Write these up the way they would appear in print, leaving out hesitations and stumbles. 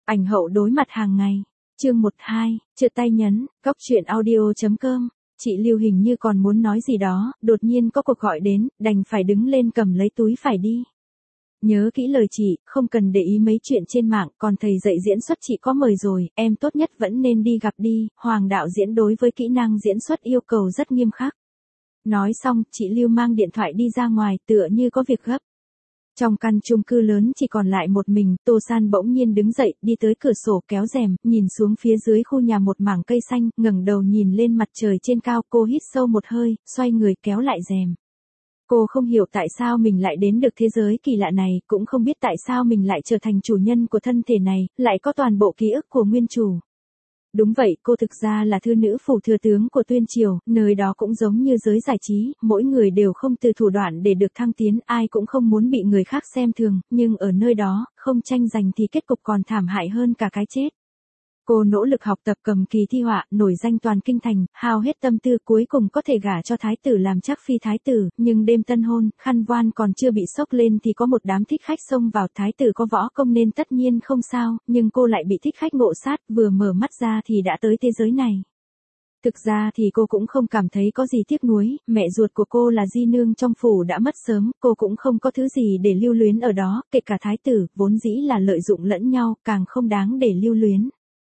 Ảnh hậu đối mặt hàng ngày. Chương 12, trượt tay nhấn, góc truyện audio.com. Chị Lưu hình như còn muốn nói gì đó, đột nhiên có cuộc gọi đến, đành phải đứng lên cầm lấy túi phải đi. Nhớ kỹ lời chị, không cần để ý mấy chuyện trên mạng, còn thầy dạy diễn xuất chị có mời rồi, em tốt nhất vẫn nên đi gặp đi, Hoàng đạo diễn đối với kỹ năng diễn xuất yêu cầu rất nghiêm khắc. Nói xong, chị Lưu mang điện thoại đi ra ngoài, tựa như có việc gấp. Trong căn chung cư lớn chỉ còn lại một mình, Tô San bỗng nhiên đứng dậy, đi tới cửa sổ kéo rèm, nhìn xuống phía dưới khu nhà một mảng cây xanh, ngẩng đầu nhìn lên mặt trời trên cao, cô hít sâu một hơi, xoay người kéo lại rèm. Cô không hiểu tại sao mình lại đến được thế giới kỳ lạ này, cũng không biết tại sao mình lại trở thành chủ nhân của thân thể này, lại có toàn bộ ký ức của nguyên chủ. Đúng vậy, cô thực ra là thư nữ phủ thừa tướng của Tuyên Triều, nơi đó cũng giống như giới giải trí, mỗi người đều không từ thủ đoạn để được thăng tiến, ai cũng không muốn bị người khác xem thường, nhưng ở nơi đó, không tranh giành thì kết cục còn thảm hại hơn cả cái chết. Cô nỗ lực học tập cầm kỳ thi họa, nổi danh toàn kinh thành, hao hết tâm tư cuối cùng có thể gả cho thái tử làm chắc phi thái tử, nhưng đêm tân hôn, khăn voan còn chưa bị sốc lên thì có một đám thích khách xông vào, thái tử có võ công nên tất nhiên không sao, nhưng cô lại bị thích khách ngộ sát, vừa mở mắt ra thì đã tới thế giới này. Thực ra thì cô cũng không cảm thấy có gì tiếc nuối, mẹ ruột của cô là di nương trong phủ đã mất sớm, cô cũng không có thứ gì để lưu luyến ở đó, kể cả thái tử, vốn dĩ là lợi dụng lẫn nhau, càng không đáng để lưu luyến.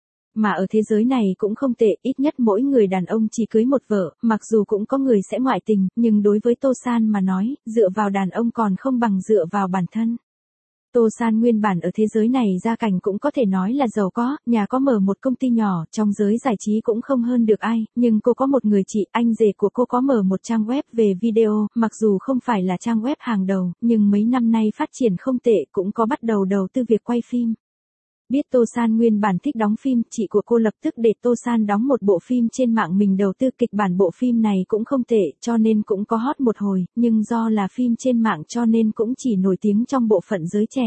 Mà ở thế giới này cũng không tệ, ít nhất mỗi người đàn ông chỉ cưới một vợ, mặc dù cũng có người sẽ ngoại tình, nhưng đối với Tô San mà nói, dựa vào đàn ông còn không bằng dựa vào bản thân. Tô San nguyên bản ở thế giới này gia cảnh cũng có thể nói là giàu có, nhà có mở một công ty nhỏ, trong giới giải trí cũng không hơn được ai, nhưng cô có một người chị, anh rể của cô có mở một trang web về video, mặc dù không phải là trang web hàng đầu, nhưng mấy năm nay phát triển không tệ, cũng có bắt đầu đầu tư việc quay phim. Biết Tô San nguyên bản thích đóng phim, chị của cô lập tức để Tô San đóng một bộ phim trên mạng mình đầu tư, kịch bản bộ phim này cũng không tệ, cho nên cũng có hot một hồi, nhưng do là phim trên mạng cho nên cũng chỉ nổi tiếng trong bộ phận giới trẻ.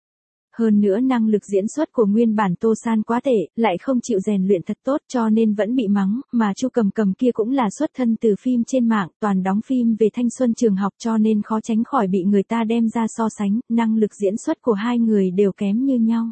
Hơn nữa năng lực diễn xuất của nguyên bản Tô San quá tệ, lại không chịu rèn luyện thật tốt cho nên vẫn bị mắng, mà Chu Cầm Cầm kia cũng là xuất thân từ phim trên mạng, toàn đóng phim về thanh xuân trường học cho nên khó tránh khỏi bị người ta đem ra so sánh, năng lực diễn xuất của hai người đều kém như nhau.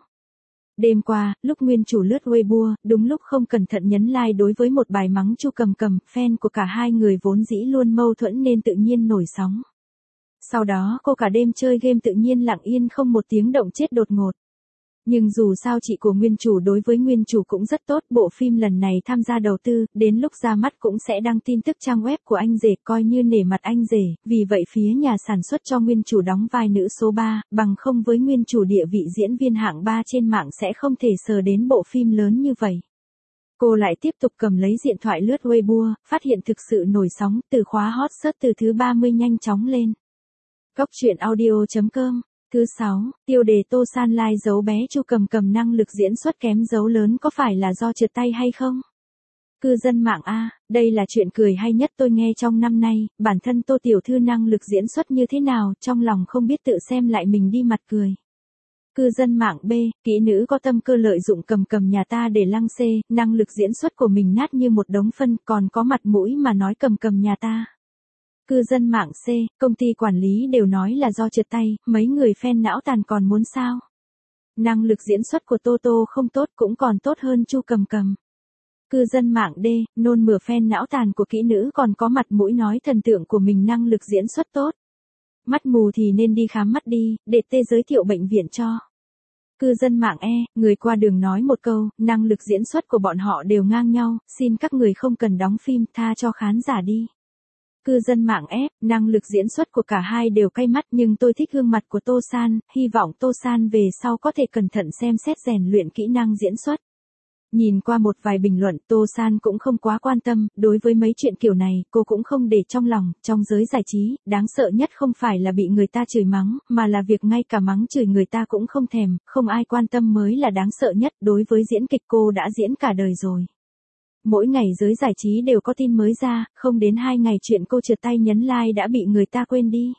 Đêm qua, lúc nguyên chủ lướt Weibo, đúng lúc không cẩn thận nhấn like đối với một bài mắng Chu Cầm Cầm, fan của cả hai người vốn dĩ luôn mâu thuẫn nên tự nhiên nổi sóng. Sau đó cô cả đêm chơi game tự nhiên lặng yên không một tiếng động chết đột ngột. Nhưng dù sao chị của nguyên chủ đối với nguyên chủ cũng rất tốt, bộ phim lần này tham gia đầu tư, đến lúc ra mắt cũng sẽ đăng tin tức trang web của anh rể, coi như nể mặt anh rể, vì vậy phía nhà sản xuất cho nguyên chủ đóng vai nữ số 3, bằng không với nguyên chủ địa vị diễn viên hạng 3 trên mạng sẽ không thể sờ đến bộ phim lớn như vậy. Cô lại tiếp tục cầm lấy điện thoại lướt Weibo, phát hiện thực sự nổi sóng, từ khóa hot search từ thứ 30 nhanh chóng lên. Góc truyện audio.com. Thứ 6, tiêu đề Tô San like giấu bé Chu Cầm Cầm năng lực diễn xuất kém dấu lớn có phải là do trượt tay hay không? Cư dân mạng A, đây là chuyện cười hay nhất tôi nghe trong năm nay, bản thân Tô tiểu thư năng lực diễn xuất như thế nào, trong lòng không biết tự xem lại mình đi mặt cười. Cư dân mạng B, kỹ nữ có tâm cơ lợi dụng Cầm Cầm nhà ta để lăng xê, năng lực diễn xuất của mình nát như một đống phân, còn có mặt mũi mà nói Cầm Cầm nhà ta. Cư dân mạng C, công ty quản lý đều nói là do trượt tay, mấy người fan não tàn còn muốn sao? Năng lực diễn xuất của Tô Tô không tốt cũng còn tốt hơn Chu Cầm Cầm. Cư dân mạng D, nôn mửa fan não tàn của kỹ nữ còn có mặt mũi nói thần tượng của mình năng lực diễn xuất tốt. Mắt mù thì nên đi khám mắt đi, để tê giới thiệu bệnh viện cho. Cư dân mạng E, người qua đường nói một câu, năng lực diễn xuất của bọn họ đều ngang nhau, xin các người không cần đóng phim, tha cho khán giả đi. Cư dân mạng F, năng lực diễn xuất của cả hai đều cay mắt nhưng tôi thích gương mặt của Tô San, hy vọng Tô San về sau có thể cẩn thận xem xét rèn luyện kỹ năng diễn xuất. Nhìn qua một vài bình luận, Tô San cũng không quá quan tâm, đối với mấy chuyện kiểu này, cô cũng không để trong lòng, trong giới giải trí, đáng sợ nhất không phải là bị người ta chửi mắng, mà là việc ngay cả mắng chửi người ta cũng không thèm, không ai quan tâm mới là đáng sợ nhất, đối với diễn kịch cô đã diễn cả đời rồi. Mỗi ngày giới giải trí đều có tin mới ra, không đến 2 ngày chuyện cô trượt tay nhấn like đã bị người ta quên đi.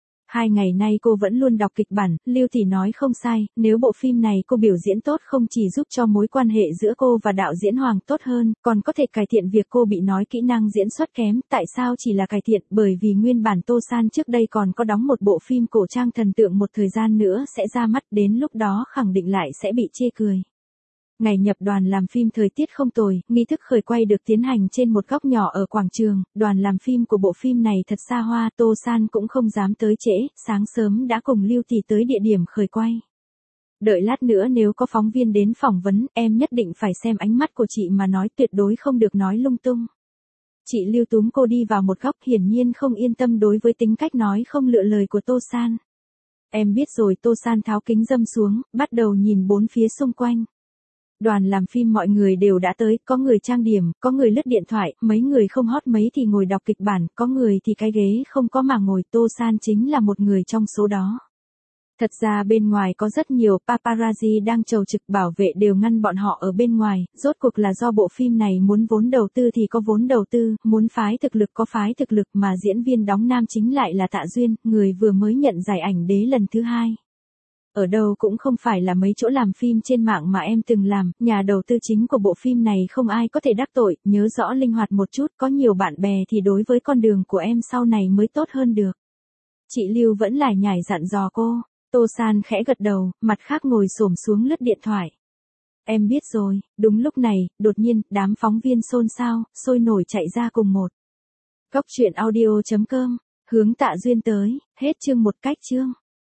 2 ngày nay cô vẫn luôn đọc kịch bản, Lưu Tỷ nói không sai, nếu bộ phim này cô biểu diễn tốt không chỉ giúp cho mối quan hệ giữa cô và đạo diễn Hoàng tốt hơn, còn có thể cải thiện việc cô bị nói kỹ năng diễn xuất kém, tại sao chỉ là cải thiện, bởi vì nguyên bản Tô San trước đây còn có đóng một bộ phim cổ trang thần tượng một thời gian nữa sẽ ra mắt, đến lúc đó khẳng định lại sẽ bị chê cười. Ngày nhập đoàn làm phim thời tiết không tồi, nghi thức khởi quay được tiến hành trên một góc nhỏ ở quảng trường, đoàn làm phim của bộ phim này thật xa hoa, Tô San cũng không dám tới trễ, sáng sớm đã cùng Lưu Tỷ tới địa điểm khởi quay. Đợi lát nữa nếu có phóng viên đến phỏng vấn, em nhất định phải xem ánh mắt của chị mà nói, tuyệt đối không được nói lung tung. Chị Lưu túm cô đi vào một góc, hiển nhiên không yên tâm đối với tính cách nói không lựa lời của Tô San. Em biết rồi, Tô San tháo kính râm xuống, bắt đầu nhìn bốn phía xung quanh. Đoàn làm phim mọi người đều đã tới, có người trang điểm, có người lướt điện thoại, mấy người không hot mấy thì ngồi đọc kịch bản, có người thì cái ghế không có mà ngồi, Tô San chính là một người trong số đó. Thật ra bên ngoài có rất nhiều paparazzi đang chầu trực, bảo vệ đều ngăn bọn họ ở bên ngoài, rốt cuộc là do bộ phim này muốn vốn đầu tư thì có vốn đầu tư, muốn phái thực lực có phái thực lực, mà diễn viên đóng nam chính lại là Tạ Duyên, người vừa mới nhận giải ảnh đế lần thứ 2. Ở đâu cũng không phải là mấy chỗ làm phim trên mạng mà em từng làm, nhà đầu tư chính của bộ phim này không ai có thể đắc tội, nhớ rõ linh hoạt một chút, có nhiều bạn bè thì đối với con đường của em sau này mới tốt hơn được. Chị Lưu vẫn lải nhải dặn dò cô. Tô San khẽ gật đầu, mặt khác ngồi xổm xuống lướt điện thoại. Em biết rồi. Đúng lúc này, đột nhiên, đám phóng viên xôn xao, sôi nổi chạy ra cùng một. Góc truyện audio.com, hướng Tạ Duyên tới, hết chương 1 cách chương.